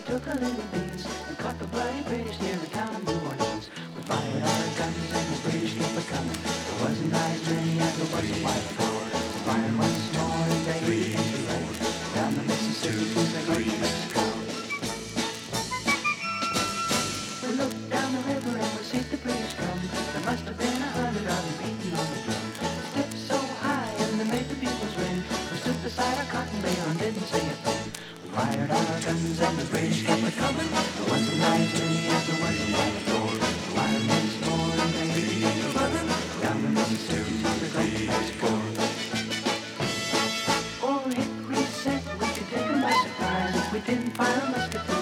took a little piece and caught the bloody British near the town of New Orleans. We fired our guns and the British kept a coming. There wasn't as many as there was a while before. We fired once more and they began to rain down the Mississippi to the Gulf of Mexico. We looked down the river and we see the British come. There must have been 100 of them beating on the drum. Stepped so high and they made the bugles ring. We stood beside our cotton bale and didn't say a thing. We fired our guns and the British kept a coming. There wasn't as many as there was a while before. We fired once more and they began to run down the Mississippi to the Gulf of Mexico. Old Hickory said we could take 'em by surprise if we didn't fire a musket.